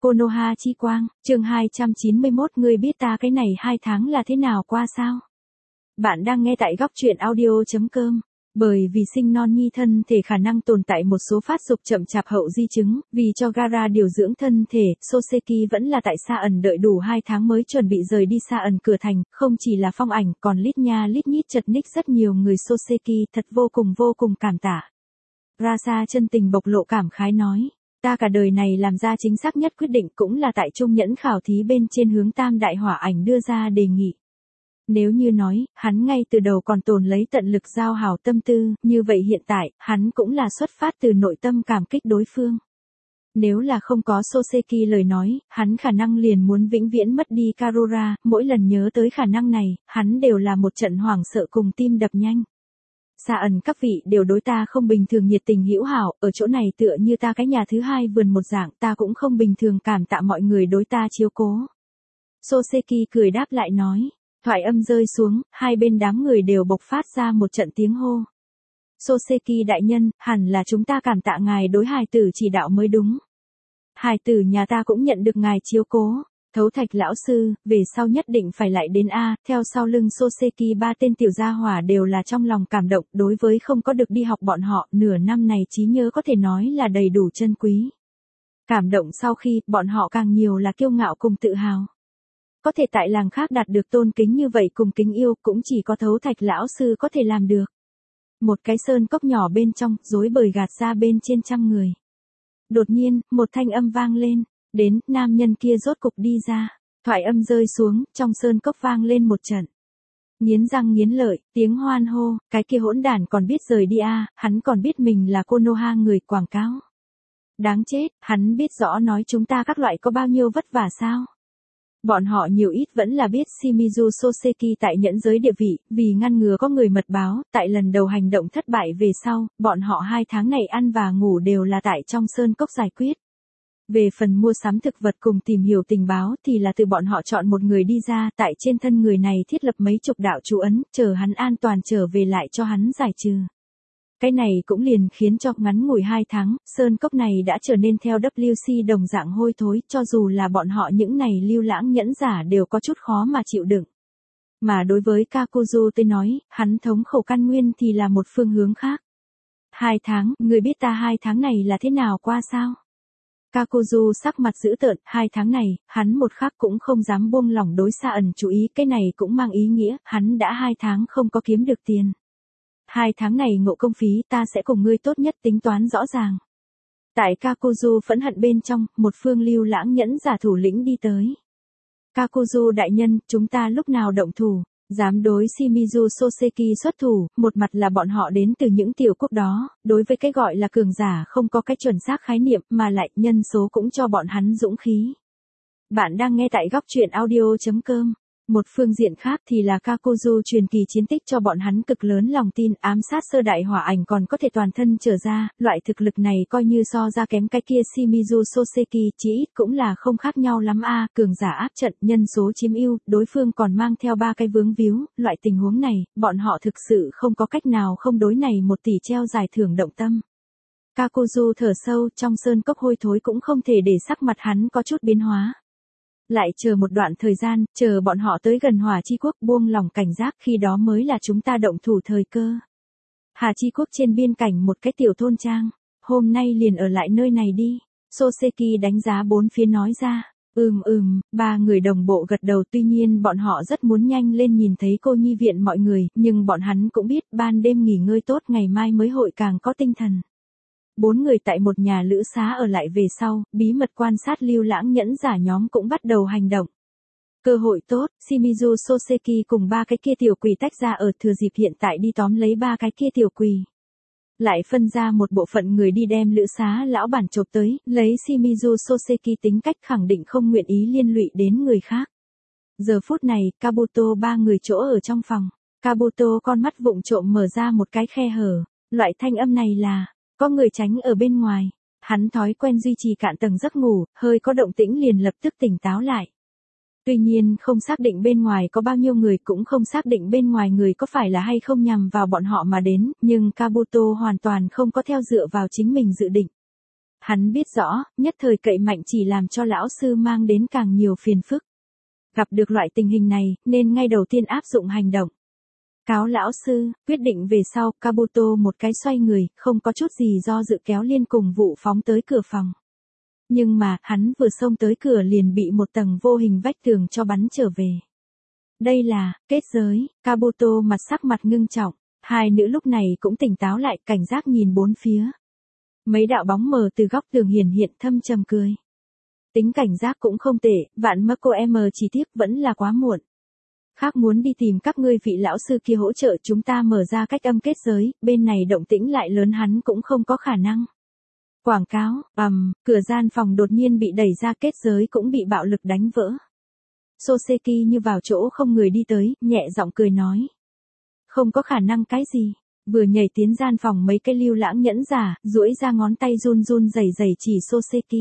Konoha chi quang, chương 291. Ngươi biết ta cái này 2 tháng là thế nào qua sao? Bạn đang nghe tại góc truyện audio.com. Bởi vì sinh non nhi thân thể khả năng tồn tại một số phát dục chậm chạp hậu di chứng, vì cho Gaara điều dưỡng thân thể, Soseki vẫn là tại Sa ẩn đợi đủ 2 tháng mới chuẩn bị rời đi Sa ẩn cửa thành, không chỉ là Phong Ảnh, còn lít nha lít nhít chật ních rất nhiều người Soseki, thật vô cùng cảm tạ. Rasa chân tình bộc lộ cảm khái nói. Ta cả đời này làm ra chính xác nhất quyết định cũng là tại trung nhẫn khảo thí bên trên hướng Tam Đại Hỏa Ảnh đưa ra đề nghị. Nếu như nói, hắn ngay từ đầu còn tồn lấy tận lực giao hảo tâm tư, như vậy hiện tại, hắn cũng là xuất phát từ nội tâm cảm kích đối phương. Nếu là không có Soseki lời nói, hắn khả năng liền muốn vĩnh viễn mất đi Karura, mỗi lần nhớ tới khả năng này, hắn đều là một trận hoảng sợ cùng tim đập nhanh. Sa ẩn các vị đều đối ta không bình thường nhiệt tình hữu hảo, ở chỗ này tựa như ta cái nhà thứ hai vườn một dạng, ta cũng không bình thường cảm tạ mọi người đối ta chiếu cố. Soseki cười đáp lại nói, thoại âm rơi xuống, hai bên đám người đều bộc phát ra một trận tiếng hô. Soseki đại nhân, hẳn là chúng ta cảm tạ ngài đối hài tử chỉ đạo mới đúng. Hài tử nhà ta cũng nhận được ngài chiếu cố. Thấu Thạch lão sư, về sau nhất định phải lại đến A, theo sau lưng Soseki ba tên tiểu gia hỏa đều là trong lòng cảm động, đối với không có được đi học bọn họ, nửa năm này trí nhớ có thể nói là đầy đủ chân quý. Cảm động sau khi, bọn họ càng nhiều là kiêu ngạo cùng tự hào. Có thể tại làng khác đạt được tôn kính như vậy cùng kính yêu, cũng chỉ có Thấu Thạch lão sư có thể làm được. Một cái sơn cốc nhỏ bên trong, rối bời gạt ra bên trên trăm người. Đột nhiên, một thanh âm vang lên. Đến, nam nhân kia rốt cục đi ra. Thoại âm rơi xuống, trong sơn cốc vang lên một trận. Nghiến răng nghiến lợi, tiếng hoan hô, cái kia hỗn đản còn biết rời đi a, hắn còn biết mình là Konoha người quảng cáo. Đáng chết, hắn biết rõ nói chúng ta các loại có bao nhiêu vất vả sao. Bọn họ nhiều ít vẫn là biết Shimizu Soseki tại nhẫn giới địa vị, vì ngăn ngừa có người mật báo, tại lần đầu hành động thất bại về sau, bọn họ 2 tháng này ăn và ngủ đều là tại trong sơn cốc giải quyết. Về phần mua sắm thực vật cùng tìm hiểu tình báo thì là từ bọn họ chọn một người đi ra, tại trên thân người này thiết lập mấy chục đạo chú ấn, chờ hắn an toàn trở về lại cho hắn giải trừ. Cái này cũng liền khiến cho ngắn ngủi 2 tháng, sơn cốc này đã trở nên theo WC đồng dạng hôi thối, cho dù là bọn họ những này lưu lãng nhẫn giả đều có chút khó mà chịu đựng. Mà đối với Kakuzu tới nói, hắn thống khổ căn nguyên thì là một phương hướng khác. 2 tháng, người biết ta 2 tháng này là thế nào qua sao? Kakuzu sắc mặt dữ tợn, 2 tháng này, hắn một khắc cũng không dám buông lỏng đối Sa ẩn chú ý, cái này cũng mang ý nghĩa, hắn đã 2 tháng không có kiếm được tiền. 2 tháng này ngộ công phí ta sẽ cùng ngươi tốt nhất tính toán rõ ràng. Tại Kakuzu phẫn hận bên trong, một phương lưu lãng nhẫn giả thủ lĩnh đi tới. Kakuzu đại nhân, chúng ta lúc nào động thủ? Dám đối Shimizu Soseki xuất thủ, một mặt là bọn họ đến từ những tiểu quốc đó, đối với cái gọi là cường giả không có cái chuẩn xác khái niệm mà lại nhân số cũng cho bọn hắn dũng khí. Bạn đang nghe tại góc truyện audio.com. Một phương diện khác thì là Kakuzu truyền kỳ chiến tích cho bọn hắn cực lớn lòng tin, ám sát sơ đại hỏa ảnh còn có thể toàn thân trở ra, loại thực lực này coi như so ra kém cái kia Shimizu Soseki, chỉ ít cũng là không khác nhau lắm a, cường giả áp trận, nhân số chiếm ưu, đối phương còn mang theo 3 cái vướng víu, loại tình huống này, bọn họ thực sự không có cách nào không đối này 1 tỷ treo giải thưởng động tâm. Kakuzu thở sâu, trong sơn cốc hôi thối cũng không thể để sắc mặt hắn có chút biến hóa. Lại chờ một đoạn thời gian, chờ bọn họ tới gần Hỏa Chi Quốc buông lòng cảnh giác, khi đó mới là chúng ta động thủ thời cơ. Hà Chi Quốc trên biên cảnh một cái tiểu thôn trang, hôm nay liền ở lại nơi này đi. Soseki đánh giá bốn phía nói ra. 3 người đồng bộ gật đầu, tuy nhiên bọn họ rất muốn nhanh lên nhìn thấy cô nhi viện mọi người, nhưng bọn hắn cũng biết ban đêm nghỉ ngơi tốt ngày mai mới hội càng có tinh thần. 4 người tại một nhà lữ xá ở lại về sau, bí mật quan sát lưu lãng nhẫn giả nhóm cũng bắt đầu hành động. Cơ hội tốt, Shimizu Soseki cùng 3 cái kia tiểu quỷ tách ra ở thừa dịp hiện tại đi tóm lấy 3 cái kia tiểu quỷ. Lại phân ra một bộ phận người đi đem lữ xá lão bản chộp tới, lấy Shimizu Soseki tính cách khẳng định không nguyện ý liên lụy đến người khác. Giờ phút này, Kabuto 3 người chỗ ở trong phòng. Kabuto con mắt vụng trộm mở ra một cái khe hở. Loại thanh âm này là có người tránh ở bên ngoài. Hắn thói quen duy trì cạn tầng giấc ngủ, hơi có động tĩnh liền lập tức tỉnh táo lại. Tuy nhiên không xác định bên ngoài có bao nhiêu người, cũng không xác định bên ngoài người có phải là hay không nhằm vào bọn họ mà đến, nhưng Kabuto hoàn toàn không có theo dựa vào chính mình dự định. Hắn biết rõ, nhất thời cậy mạnh chỉ làm cho lão sư mang đến càng nhiều phiền phức. Gặp được loại tình hình này, nên ngay đầu tiên áp dụng hành động. Cáo lão sư, quyết định về sau, Kabuto một cái xoay người, không có chút gì do dự kéo Liên cùng Vụ phóng tới cửa phòng. Nhưng mà, hắn vừa xông tới cửa liền bị một tầng vô hình vách tường cho bắn trở về. Đây là, kết giới, Kabuto sắc mặt ngưng trọng. Hai nữ lúc này cũng tỉnh táo lại, cảnh giác nhìn bốn phía. Mấy đạo bóng mờ từ góc tường hiển hiện thâm trầm cười. Tính cảnh giác cũng không tệ, vạn Marco M chỉ tiếc vẫn là quá muộn. Khác muốn đi tìm các ngươi vị lão sư kia hỗ trợ chúng ta mở ra cách âm kết giới, bên này động tĩnh lại lớn hắn cũng không có khả năng. Quảng cáo, cửa gian phòng đột nhiên bị đẩy ra, kết giới cũng bị bạo lực đánh vỡ. Soseki như vào chỗ không người đi tới, nhẹ giọng cười nói. Không có khả năng cái gì. Vừa nhảy tiến gian phòng mấy cái lưu lãng nhẫn giả, duỗi ra ngón tay run run rẩy rẩy chỉ Soseki.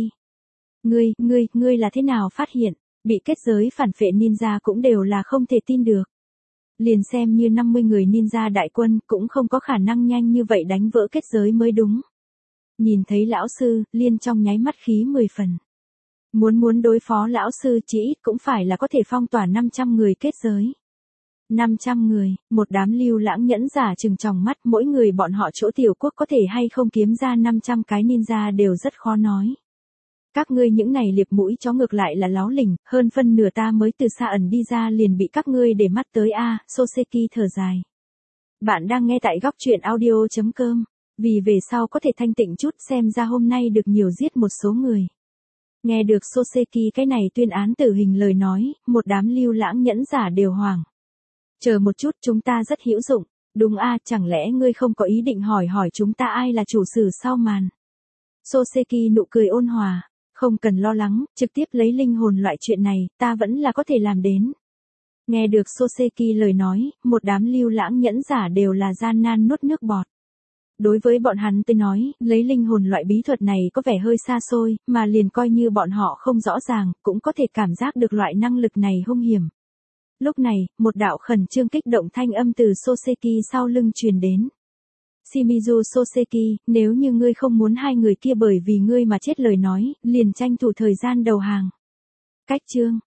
Ngươi là thế nào phát hiện, bị kết giới phản phệ ninja cũng đều là không thể tin được. Liền xem như 50 người ninja đại quân cũng không có khả năng nhanh như vậy đánh vỡ kết giới mới đúng. Nhìn thấy lão sư, Liên trong nháy mắt khí 10 phần. Muốn đối phó lão sư chỉ ít cũng phải là có thể phong tỏa 500 người kết giới. 500 người, một đám lưu lãng nhẫn giả trừng tròng mắt, mỗi người bọn họ chỗ tiểu quốc có thể hay không kiếm ra 500 cái ninja đều rất khó nói. Các ngươi những này liệp mũi chó ngược lại là láo lỉnh, hơn phân nửa ta mới từ xa ẩn đi ra liền bị các ngươi để mắt tới a. Soseki thở dài. Bạn đang nghe tại góc truyện audio.com, vì về sau có thể thanh tịnh chút xem ra hôm nay được nhiều giết một số người. Nghe được Soseki cái này tuyên án tử hình lời nói, một đám lưu lãng nhẫn giả đều hoảng. Chờ một chút, chúng ta rất hữu dụng. Đúng a, chẳng lẽ ngươi không có ý định hỏi chúng ta ai là chủ sử sau màn? Soseki nụ cười ôn hòa. Không cần lo lắng, trực tiếp lấy linh hồn loại chuyện này, ta vẫn là có thể làm đến. Nghe được Soseki lời nói, một đám lưu lãng nhẫn giả đều là gian nan nuốt nước bọt. Đối với bọn hắn tới nói, lấy linh hồn loại bí thuật này có vẻ hơi xa xôi, mà liền coi như bọn họ không rõ ràng, cũng có thể cảm giác được loại năng lực này hung hiểm. Lúc này, một đạo khẩn trương kích động thanh âm từ Soseki sau lưng truyền đến. Shimizu Soseki, nếu như ngươi không muốn hai người kia bởi vì ngươi mà chết lời nói, liền tranh thủ thời gian đầu hàng. Cách chương,